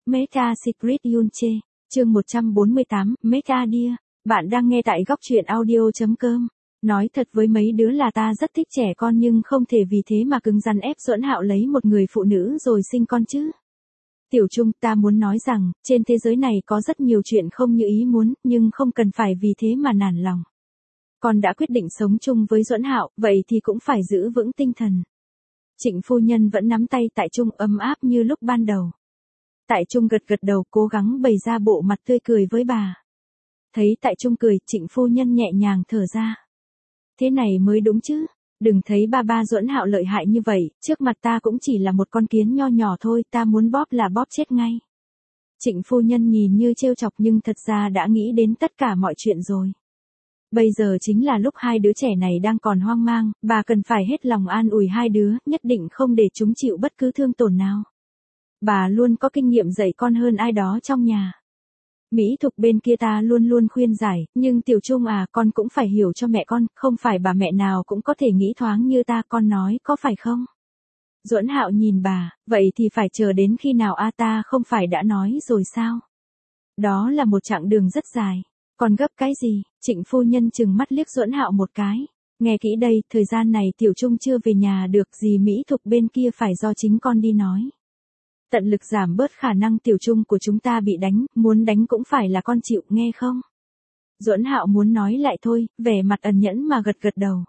Meta Secret Yunche, chương 148, Meta Dear. Bạn đang nghe tại góc truyện audio.com. Nói thật với mấy đứa là ta rất thích trẻ con nhưng không thể vì thế mà cứng rắn ép Duẫn Hạo lấy một người phụ nữ rồi sinh con chứ. Tiểu Trung, ta muốn nói rằng, trên thế giới này có rất nhiều chuyện không như ý muốn, nhưng không cần phải vì thế mà nản lòng. Con đã quyết định sống chung với Duẫn Hạo, vậy thì cũng phải giữ vững tinh thần. Trịnh phu nhân vẫn nắm tay Tại Trung ấm áp như lúc ban đầu. Tại Trung gật gật đầu cố gắng bày ra bộ mặt tươi cười với bà. Thấy Tại Trung cười, Trịnh phu nhân nhẹ nhàng thở ra. Thế này mới đúng chứ, đừng thấy ba Duẫn Hạo lợi hại như vậy, trước mặt ta cũng chỉ là một con kiến nho nhỏ thôi, ta muốn bóp là bóp chết ngay. Trịnh phu nhân nhìn như trêu chọc nhưng thật ra đã nghĩ đến tất cả mọi chuyện rồi. Bây giờ chính là lúc hai đứa trẻ này đang còn hoang mang, bà cần phải hết lòng an ủi hai đứa, nhất định không để chúng chịu bất cứ thương tổn nào. Bà luôn có kinh nghiệm dạy con hơn ai đó trong nhà. Mỹ Thục bên kia ta luôn luôn khuyên giải, nhưng Tiểu Trung à, con cũng phải hiểu cho mẹ con, không phải bà mẹ nào cũng có thể nghĩ thoáng như ta, con nói có phải không? Duẫn Hạo nhìn bà, vậy thì phải chờ đến khi nào a, ta không phải đã nói rồi sao? Đó là một chặng đường rất dài. Còn gấp cái gì? Trịnh phu nhân trừng mắt liếc Duẫn Hạo một cái. Nghe kỹ đây, thời gian này Tiểu Trung chưa về nhà được, gì Mỹ Thục bên kia phải do chính con đi nói. Tận lực giảm bớt khả năng Tiểu Trung của chúng ta bị đánh, muốn đánh cũng phải là con chịu, nghe không? Duẫn Hạo muốn nói lại thôi, vẻ mặt ẩn nhẫn mà gật gật đầu.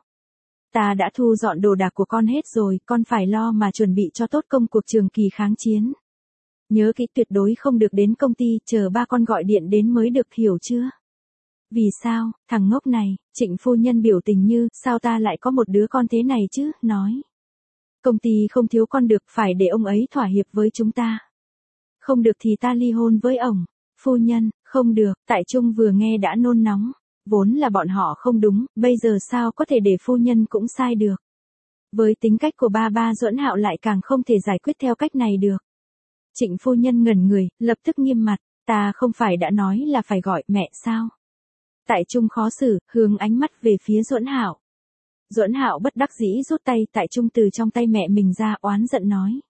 Ta đã thu dọn đồ đạc của con hết rồi, con phải lo mà chuẩn bị cho tốt công cuộc trường kỳ kháng chiến. Nhớ kỹ, tuyệt đối không được đến công ty, chờ ba con gọi điện đến mới được, hiểu chưa? Vì sao, thằng ngốc này? Trịnh phu nhân biểu tình như, sao ta lại có một đứa con thế này chứ, nói. Công ty không thiếu con được, phải để ông ấy thỏa hiệp với chúng ta. Không được thì ta ly hôn với ổng. Phu nhân, không được, Tại Trung vừa nghe đã nôn nóng. Vốn là bọn họ không đúng, bây giờ sao có thể để phu nhân cũng sai được. Với tính cách của ba Duẫn Hạo lại càng không thể giải quyết theo cách này được. Trịnh phu nhân ngẩn người, lập tức nghiêm mặt, ta không phải đã nói là phải gọi mẹ sao? Tại Trung khó xử, hướng ánh mắt về phía Duẫn Hạo. Duẫn Hạo bất đắc dĩ rút tay Tại Trung từ trong tay mẹ mình ra, oán giận nói.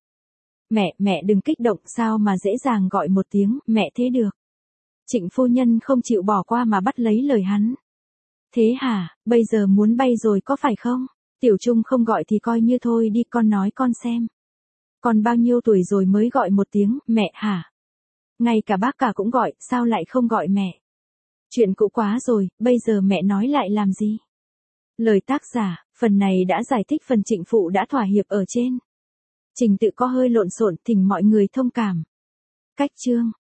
Mẹ đừng kích động, sao mà dễ dàng gọi một tiếng, mẹ thế được. Trịnh phu nhân không chịu bỏ qua mà bắt lấy lời hắn. Thế hả, bây giờ muốn bay rồi có phải không? Tiểu Trung không gọi thì coi như thôi đi, con nói con xem. Con bao nhiêu tuổi rồi mới gọi một tiếng, mẹ hả? Ngay cả bác cả cũng gọi, sao lại không gọi mẹ? Chuyện cũ quá rồi, bây giờ mẹ nói lại làm gì? Lời tác giả, phần này đã giải thích phần Trịnh phụ đã thỏa hiệp ở trên. Trình tự có hơi lộn xộn, thỉnh mọi người thông cảm. Cách chương